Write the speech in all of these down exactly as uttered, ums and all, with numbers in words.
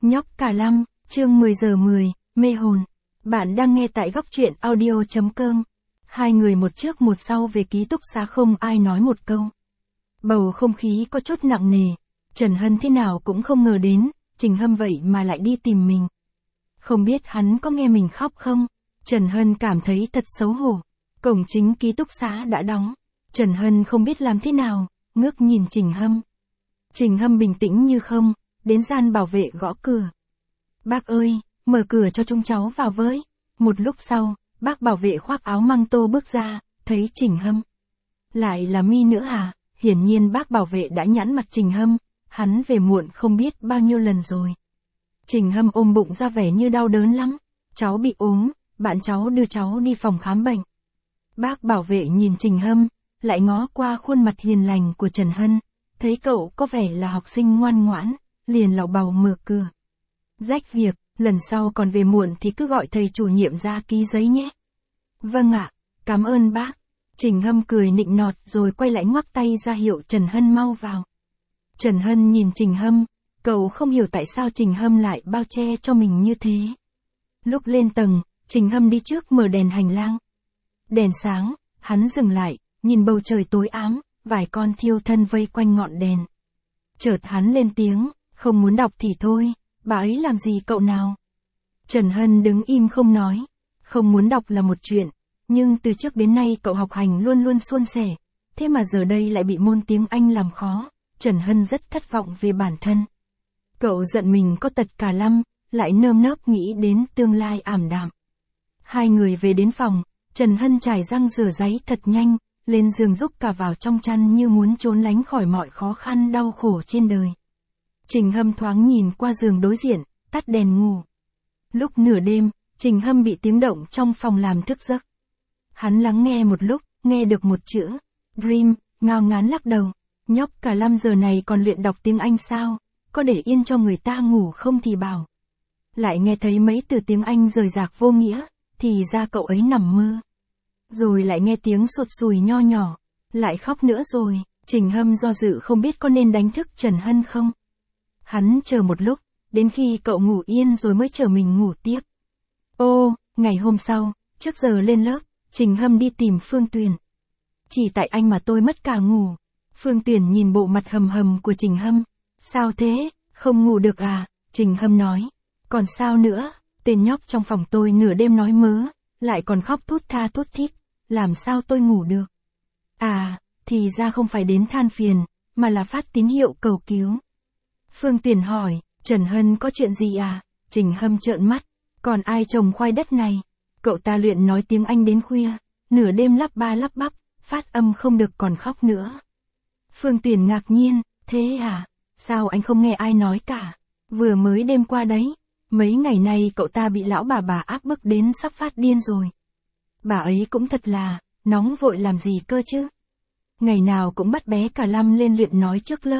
Nhóc cả lăm, chương mười giờ mười, mê hồn. Bạn đang nghe tại góc truyện audio chấm com. Hai người một trước một sau về ký túc xá không ai nói một câu. Bầu không khí có chút nặng nề. Trần Hân thế nào cũng không ngờ đến, Trình Hâm vậy mà lại đi tìm mình. Không biết hắn có nghe mình khóc không? Trần Hân cảm thấy thật xấu hổ. Cổng chính ký túc xá đã đóng. Trần Hân không biết làm thế nào, ngước nhìn Trình Hâm. Trình Hâm bình tĩnh như không, đến gian bảo vệ gõ cửa. Bác ơi, mở cửa cho chúng cháu vào với. Một lúc sau, bác bảo vệ khoác áo măng tô bước ra, thấy Trình Hâm. Lại là mi nữa à? Hiển nhiên bác bảo vệ đã nhãn mặt Trình Hâm, hắn về muộn không biết bao nhiêu lần rồi. Trình Hâm ôm bụng ra vẻ như đau đớn lắm. Cháu bị ốm, bạn cháu đưa cháu đi phòng khám bệnh. Bác bảo vệ nhìn Trình Hâm, lại ngó qua khuôn mặt hiền lành của Trần Hân, thấy cậu có vẻ là học sinh ngoan ngoãn, liền lảo bào mở cửa. Rách việc, lần sau còn về muộn thì cứ gọi thầy chủ nhiệm ra ký giấy nhé. Vâng ạ, cảm ơn bác. Trình Hâm cười nịnh nọt rồi quay lại ngoắc tay ra hiệu Trần Hân mau vào. Trần Hân nhìn Trình Hâm, cậu không hiểu tại sao Trình Hâm lại bao che cho mình như thế. Lúc lên tầng, Trình Hâm đi trước mở đèn hành lang. Đèn sáng, hắn dừng lại, nhìn bầu trời tối ám, vài con thiêu thân vây quanh ngọn đèn. Chợt hắn lên tiếng, không muốn đọc thì thôi, bà ấy làm gì cậu nào? Trần Hân đứng im không nói, không muốn đọc là một chuyện, nhưng từ trước đến nay cậu học hành luôn luôn suôn sẻ, thế mà giờ đây lại bị môn tiếng Anh làm khó, Trần Hân rất thất vọng về bản thân. Cậu giận mình có tật cả lăm, lại nơm nớp nghĩ đến tương lai ảm đạm. Hai người về đến phòng, Trần Hân chải răng rửa ráy thật nhanh, lên giường rúc cả vào trong chăn như muốn trốn lánh khỏi mọi khó khăn đau khổ trên đời. Trình Hâm thoáng nhìn qua giường đối diện, tắt đèn ngủ. Lúc nửa đêm, Trình Hâm bị tiếng động trong phòng làm thức giấc. Hắn lắng nghe một lúc, nghe được một chữ, Dream, ngao ngán lắc đầu. Nhóc cả lăm giờ này còn luyện đọc tiếng Anh sao, có để yên cho người ta ngủ không thì bảo. Lại nghe thấy mấy từ tiếng Anh rời rạc vô nghĩa, thì ra cậu ấy nằm mơ. Rồi lại nghe tiếng sụt sùi nho nhỏ, lại khóc nữa rồi, Trình Hâm do dự không biết có nên đánh thức Trần Hân không. Hắn chờ một lúc, đến khi cậu ngủ yên rồi mới chờ mình ngủ tiếp. Ô, ngày hôm sau, trước giờ lên lớp, Trình Hâm đi tìm Phương Tuyền. Chỉ tại anh mà tôi mất cả ngủ. Phương Tuyền nhìn bộ mặt hầm hầm của Trình Hâm. Sao thế, không ngủ được à? Trình Hâm nói. Còn sao nữa, tên nhóc trong phòng tôi nửa đêm nói mớ, lại còn khóc thút tha thút thít, làm sao tôi ngủ được? À, thì ra không phải đến than phiền, mà là phát tín hiệu cầu cứu. Phương Tuyền hỏi, Trần Hân có chuyện gì à? Trình Hâm trợn mắt, còn ai trồng khoai đất này? Cậu ta luyện nói tiếng Anh đến khuya, nửa đêm lắp ba lắp bắp, phát âm không được còn khóc nữa. Phương Tuyền ngạc nhiên, thế à? Sao anh không nghe ai nói cả? Vừa mới đêm qua đấy, mấy ngày nay cậu ta bị lão bà bà áp bức đến sắp phát điên rồi. Bà ấy cũng thật là, nóng vội làm gì cơ chứ? Ngày nào cũng bắt bé cả lăm lên luyện nói trước lớp.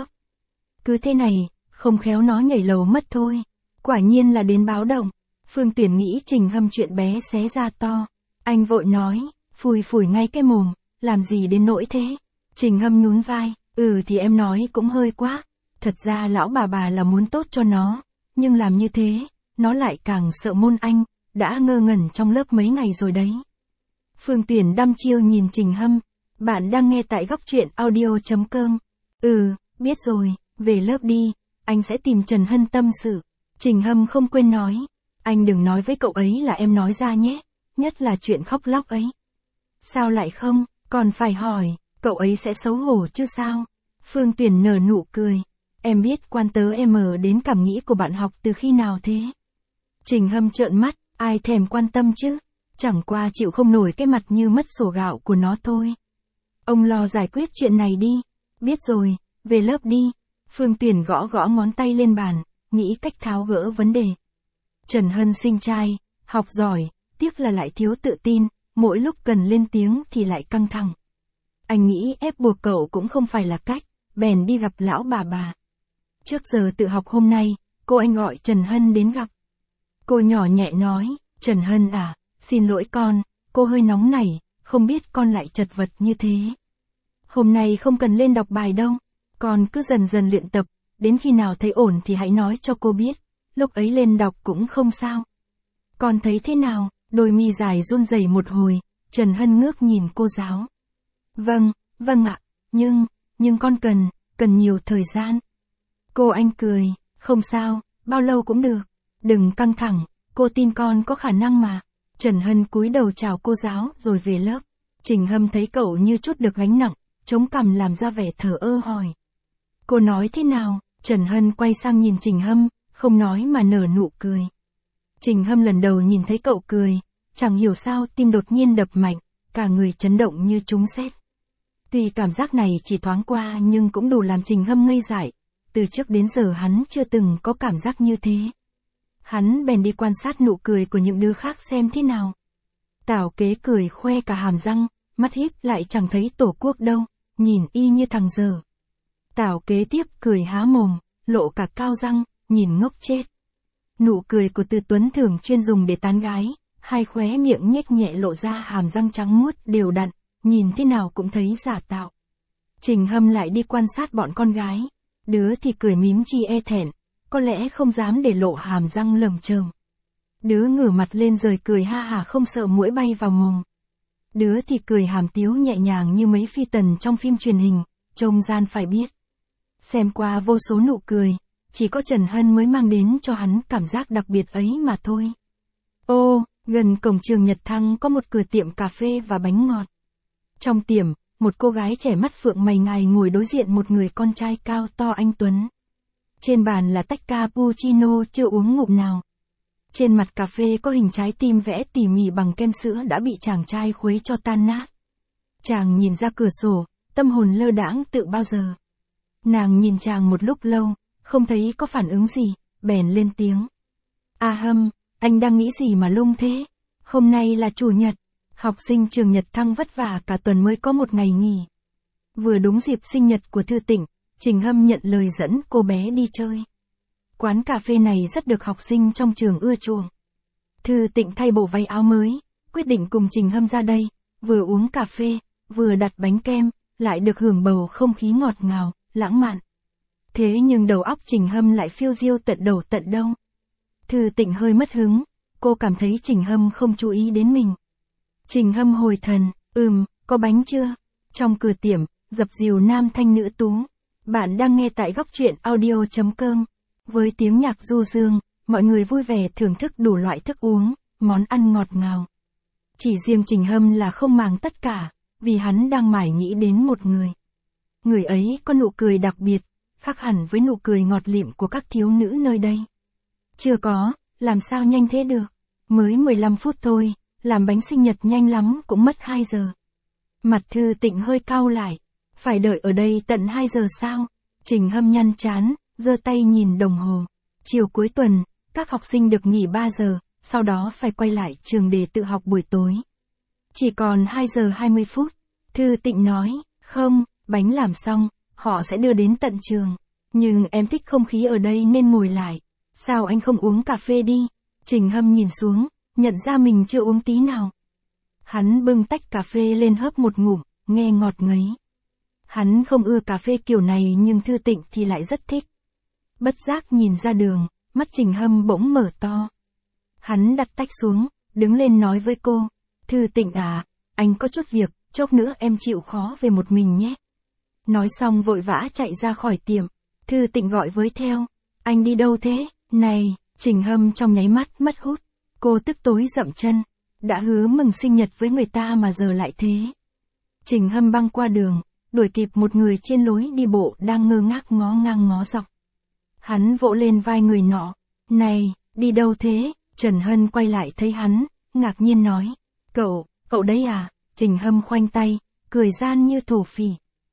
Cứ thế này, không khéo nó nhảy lầu mất thôi. Quả nhiên là đến báo động. Phương Tuyền nghĩ Trình Hâm chuyện bé xé ra to. Anh vội nói, phủi phủi ngay cái mồm, làm gì đến nỗi thế? Trình Hâm nhún vai, ừ thì em nói cũng hơi quá. Thật ra lão bà bà là muốn tốt cho nó, nhưng làm như thế, nó lại càng sợ môn Anh, đã ngơ ngẩn trong lớp mấy ngày rồi đấy. Phương Tuyền đăm chiêu nhìn Trình Hâm, bạn đang nghe tại góc truyện audio chấm com. Ừ, biết rồi, về lớp đi, anh sẽ tìm Trần Hân tâm sự. Trình Hâm không quên nói, anh đừng nói với cậu ấy là em nói ra nhé, nhất là chuyện khóc lóc ấy. Sao lại không, còn phải hỏi, cậu ấy sẽ xấu hổ chứ sao? Phương Tuyền nở nụ cười, em biết quan tớ em ở đến cảm nghĩ của bạn học từ khi nào thế? Trình Hâm trợn mắt, ai thèm quan tâm chứ, chẳng qua chịu không nổi cái mặt như mất sổ gạo của nó thôi. Ông lo giải quyết chuyện này đi, biết rồi, về lớp đi. Phương Tuyền gõ gõ ngón tay lên bàn, nghĩ cách tháo gỡ vấn đề. Trần Hân xinh trai, học giỏi, tiếc là lại thiếu tự tin, mỗi lúc cần lên tiếng thì lại căng thẳng. Anh nghĩ ép buộc cậu cũng không phải là cách, bèn đi gặp lão bà bà. Trước giờ tự học hôm nay, cô anh gọi Trần Hân đến gặp. Cô nhỏ nhẹ nói, Trần Hân à, xin lỗi con, cô hơi nóng nảy, không biết con lại chật vật như thế. Hôm nay không cần lên đọc bài đâu, con cứ dần dần luyện tập, đến khi nào thấy ổn thì hãy nói cho cô biết, lúc ấy lên đọc cũng không sao. Con thấy thế nào? Đôi mi dài run rẩy một hồi, Trần Hân ngước nhìn cô giáo. Vâng, vâng ạ, nhưng, nhưng con cần, cần nhiều thời gian. Cô Anh cười, không sao, bao lâu cũng được. Đừng căng thẳng, cô tin con có khả năng mà. Trần Hân cúi đầu chào cô giáo rồi về lớp. Trình Hâm thấy cậu như chút được gánh nặng, chống cằm làm ra vẻ thờ ơ hỏi. Cô nói thế nào? Trần Hân quay sang nhìn Trình Hâm, không nói mà nở nụ cười. Trình Hâm lần đầu nhìn thấy cậu cười, chẳng hiểu sao tim đột nhiên đập mạnh, cả người chấn động như trúng sét. Tuy cảm giác này chỉ thoáng qua nhưng cũng đủ làm Trình Hâm ngây dại, từ trước đến giờ hắn chưa từng có cảm giác như thế. Hắn bèn đi quan sát nụ cười của những đứa khác xem thế nào. Tào Kế cười khoe cả hàm răng, mắt híp lại chẳng thấy tổ quốc đâu, nhìn y như thằng dở. Tào Kế tiếp cười há mồm, lộ cả cao răng, nhìn ngốc chết. Nụ cười của Từ Tuấn thường chuyên dùng để tán gái, hai khóe miệng nhếch nhẹ lộ ra hàm răng trắng muốt đều đặn, nhìn thế nào cũng thấy giả tạo. Trình Hâm lại đi quan sát bọn con gái, đứa thì cười mím chi e thẹn, có lẽ không dám để lộ hàm răng lởm chởm. Đứa ngửa mặt lên rồi cười ha hả không sợ muỗi bay vào mồm. Đứa thì cười hàm tiếu nhẹ nhàng như mấy phi tần trong phim truyền hình, trông gian phải biết. Xem qua vô số nụ cười, chỉ có Trần Hân mới mang đến cho hắn cảm giác đặc biệt ấy mà thôi. Ô, gần cổng trường Nhật Thăng có một cửa tiệm cà phê và bánh ngọt. Trong tiệm, một cô gái trẻ mắt phượng mày ngài ngồi đối diện một người con trai cao to anh tuấn. Trên bàn là tách cappuccino chưa uống ngụm nào. Trên mặt cà phê có hình trái tim vẽ tỉ mỉ bằng kem sữa đã bị chàng trai khuấy cho tan nát. Chàng nhìn ra cửa sổ, tâm hồn lơ đãng tự bao giờ. Nàng nhìn chàng một lúc lâu, không thấy có phản ứng gì, bèn lên tiếng. À Hâm, anh đang nghĩ gì mà lung thế? Hôm nay là chủ nhật, học sinh trường Nhật Thăng vất vả cả tuần mới có một ngày nghỉ. Vừa đúng dịp sinh nhật của Thư Tịnh, Trình Hâm nhận lời dẫn cô bé đi chơi. Quán cà phê này rất được học sinh trong trường ưa chuộng. Thư Tịnh thay bộ váy áo mới, quyết định cùng Trình Hâm ra đây, vừa uống cà phê, vừa đặt bánh kem, lại được hưởng bầu không khí ngọt ngào, lãng mạn. Thế nhưng đầu óc Trình Hâm lại phiêu diêu tận đầu tận đâu. Thư Tịnh hơi mất hứng, cô cảm thấy Trình Hâm không chú ý đến mình. Trình Hâm hồi thần, ừm, có bánh chưa? Trong cửa tiệm, dập dìu nam thanh nữ tú. Bạn đang nghe tại góc truyện audio chấm com. Với tiếng nhạc du dương, mọi người vui vẻ thưởng thức đủ loại thức uống, món ăn ngọt ngào. Chỉ riêng Trình Hâm là không màng tất cả, vì hắn đang mải nghĩ đến một người. Người ấy có nụ cười đặc biệt, khác hẳn với nụ cười ngọt lịm của các thiếu nữ nơi đây. Chưa có, làm sao nhanh thế được? Mới mười lăm phút thôi, làm bánh sinh nhật nhanh lắm cũng mất hai giờ. Mặt Thư Tịnh hơi cau lại, phải đợi ở đây tận hai giờ sao? Trình Hâm nhăn chán, giơ tay nhìn đồng hồ. Chiều cuối tuần, các học sinh được nghỉ ba giờ, sau đó phải quay lại trường để tự học buổi tối. Chỉ còn hai giờ hai mươi phút. Thư Tịnh nói, không, bánh làm xong, họ sẽ đưa đến tận trường. Nhưng em thích không khí ở đây nên ngồi lại. Sao anh không uống cà phê đi? Trình Hâm nhìn xuống, nhận ra mình chưa uống tí nào. Hắn bưng tách cà phê lên hớp một ngụm, nghe ngọt ngấy. Hắn không ưa cà phê kiểu này nhưng Thư Tịnh thì lại rất thích. Bất giác nhìn ra đường, mắt Trình Hâm bỗng mở to. Hắn đặt tách xuống, đứng lên nói với cô. Thư Tịnh à, anh có chút việc, chốc nữa em chịu khó về một mình nhé. Nói xong vội vã chạy ra khỏi tiệm. Thư Tịnh gọi với theo. Anh đi đâu thế? Này, Trình Hâm trong nháy mắt mất hút. Cô tức tối dậm chân. Đã hứa mừng sinh nhật với người ta mà giờ lại thế. Trình Hâm băng qua đường, đuổi kịp một người trên lối đi bộ đang ngơ ngác ngó ngang ngó dọc. Hắn vỗ lên vai người nọ. Này, đi đâu thế? Trần Hân quay lại thấy hắn, ngạc nhiên nói. Cậu, cậu đấy à? Trình Hâm khoanh tay, cười gian như thổ phỉ.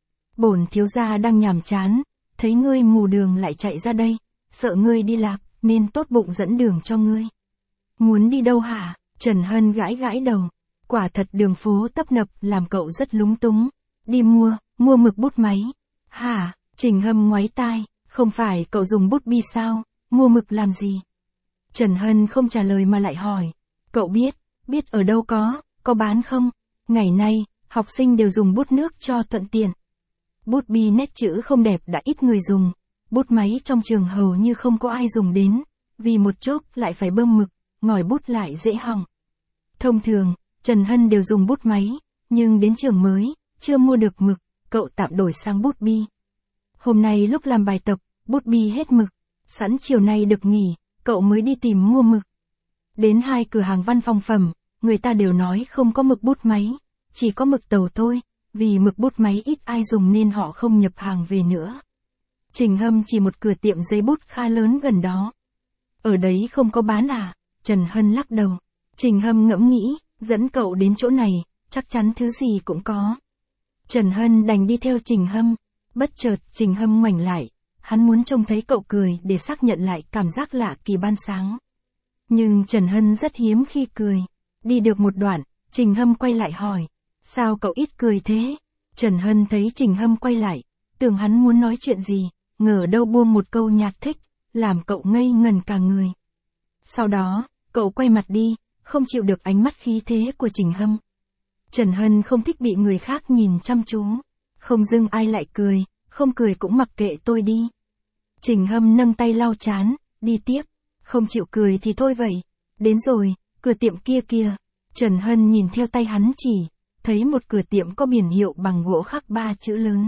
Bổn thiếu gia đang nhàm chán, thấy ngươi mù đường lại chạy ra đây, sợ ngươi đi lạc, nên tốt bụng dẫn đường cho ngươi. Muốn đi đâu hả? Trần Hân gãi gãi đầu. Quả thật đường phố tấp nập làm cậu rất lúng túng. Đi mua, mua mực bút máy. Hả? Trình Hâm ngoáy tai, không phải cậu dùng bút bi sao, mua mực làm gì? Trần Hân không trả lời mà lại hỏi. Cậu biết, biết ở đâu có, có bán không? Ngày nay, học sinh đều dùng bút nước cho thuận tiện. Bút bi nét chữ không đẹp đã ít người dùng. Bút máy trong trường hầu như không có ai dùng đến. vì một chốc lại phải bơm mực, ngòi bút lại dễ hỏng. Thông thường, Trần Hân đều dùng bút máy, nhưng đến trường mới, chưa mua được mực, cậu tạm đổi sang bút bi. Hôm nay lúc làm bài tập, bút bi hết mực, sẵn chiều nay được nghỉ, cậu mới đi tìm mua mực. Đến hai cửa hàng văn phòng phẩm, người ta đều nói không có mực bút máy, chỉ có mực tàu thôi, vì mực bút máy ít ai dùng nên họ không nhập hàng về nữa. Trình Hâm chỉ một cửa tiệm giấy bút khá lớn gần đó. Ở đấy không có bán à? Trần Hân lắc đầu. Trình Hâm ngẫm nghĩ, dẫn cậu đến chỗ này, chắc chắn thứ gì cũng có. Trần Hân đành đi theo Trình Hâm. Bất chợt Trình Hâm ngoảnh lại, hắn muốn trông thấy cậu cười để xác nhận lại cảm giác lạ kỳ ban sáng. Nhưng Trần Hân rất hiếm khi cười. Đi được một đoạn, Trình Hâm quay lại hỏi, sao cậu ít cười thế? Trần Hân thấy Trình Hâm quay lại, tưởng hắn muốn nói chuyện gì, ngờ đâu buông một câu nhạt thích, làm cậu ngây ngần cả người. Sau đó, cậu quay mặt đi, không chịu được ánh mắt khí thế của Trình Hâm. Trần Hân không thích bị người khác nhìn chăm chú, không dưng ai lại cười, không cười cũng mặc kệ tôi đi. Trình Hâm nâng tay lau chán, đi tiếp, không chịu cười thì thôi vậy. Đến rồi, cửa tiệm kia kìa. Trần Hân nhìn theo tay hắn chỉ, thấy một cửa tiệm có biển hiệu bằng gỗ khắc ba chữ lớn.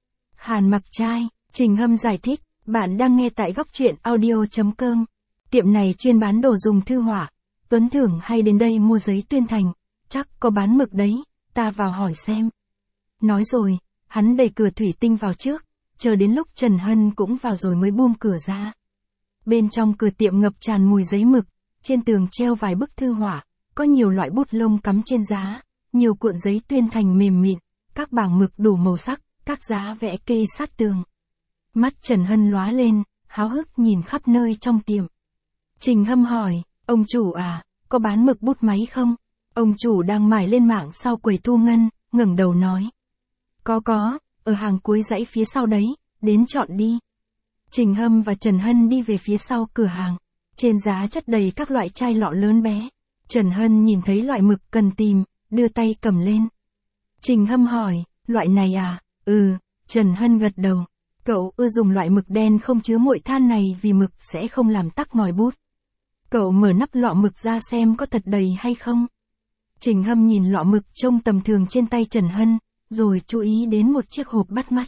Hàn Mặc Trai. Trình Hâm giải thích, bạn đang nghe tại góc truyện audio chấm com. Tiệm này chuyên bán đồ dùng thư họa. Tuấn Thưởng hay đến đây mua giấy tuyên thành, chắc có bán mực đấy, ta vào hỏi xem. Nói rồi, hắn đẩy cửa thủy tinh vào trước, chờ đến lúc Trần Hân cũng vào rồi mới buông cửa ra. Bên trong cửa tiệm ngập tràn mùi giấy mực, trên tường treo vài bức thư họa, có nhiều loại bút lông cắm trên giá, nhiều cuộn giấy tuyên thành mềm mịn, các bảng mực đủ màu sắc, các giá vẽ kê sát tường. Mắt Trần Hân lóa lên, háo hức nhìn khắp nơi trong tiệm. Trình Hâm hỏi, ông chủ à, có bán mực bút máy không? Ông chủ đang mải lên mạng sau quầy thu ngân, ngẩng đầu nói. Có có, ở hàng cuối dãy phía sau đấy, đến chọn đi. Trình Hâm và Trần Hân đi về phía sau cửa hàng. Trên giá chất đầy các loại chai lọ lớn bé. Trần Hân nhìn thấy loại mực cần tìm, đưa tay cầm lên. Trình Hâm hỏi, loại này à? Ừ, Trần Hân gật đầu. Cậu ưa dùng loại mực đen không chứa muội than này vì mực sẽ không làm tắc ngòi bút. Cậu mở nắp lọ mực ra xem có thật đầy hay không. Trình Hâm nhìn lọ mực trông tầm thường trên tay Trần Hân, rồi chú ý đến một chiếc hộp bắt mắt.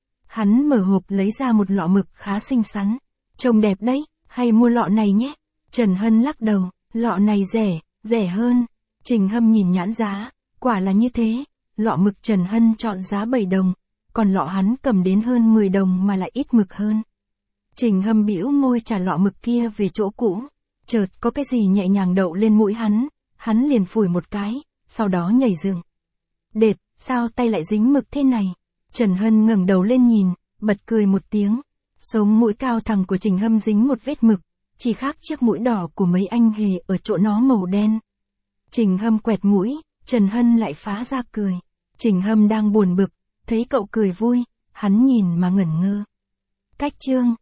Hắn mở hộp lấy ra một lọ mực khá xinh xắn. Trông đẹp đấy, hay mua lọ này nhé. Trần Hân lắc đầu, lọ này rẻ, rẻ hơn. Trình Hâm nhìn nhãn giá, quả là như thế. Lọ mực Trần Hân chọn giá bảy đồng, còn lọ hắn cầm đến hơn mười đồng mà lại ít mực hơn. Trình Hâm bĩu môi trả lọ mực kia về chỗ cũ. Chợt có cái gì nhẹ nhàng đậu lên mũi hắn, hắn liền phủi một cái, sau đó nhảy dựng. Đệt, sao tay lại dính mực thế này? Trần Hân ngẩng đầu lên nhìn, bật cười một tiếng. Sống mũi cao thẳng của Trình Hâm dính một vết mực, chỉ khác chiếc mũi đỏ của mấy anh hề ở chỗ nó màu đen. Trình Hâm quẹt mũi, Trần Hân lại phá ra cười. Trình Hâm đang buồn bực, thấy cậu cười vui, hắn nhìn mà ngẩn ngơ. Cách chương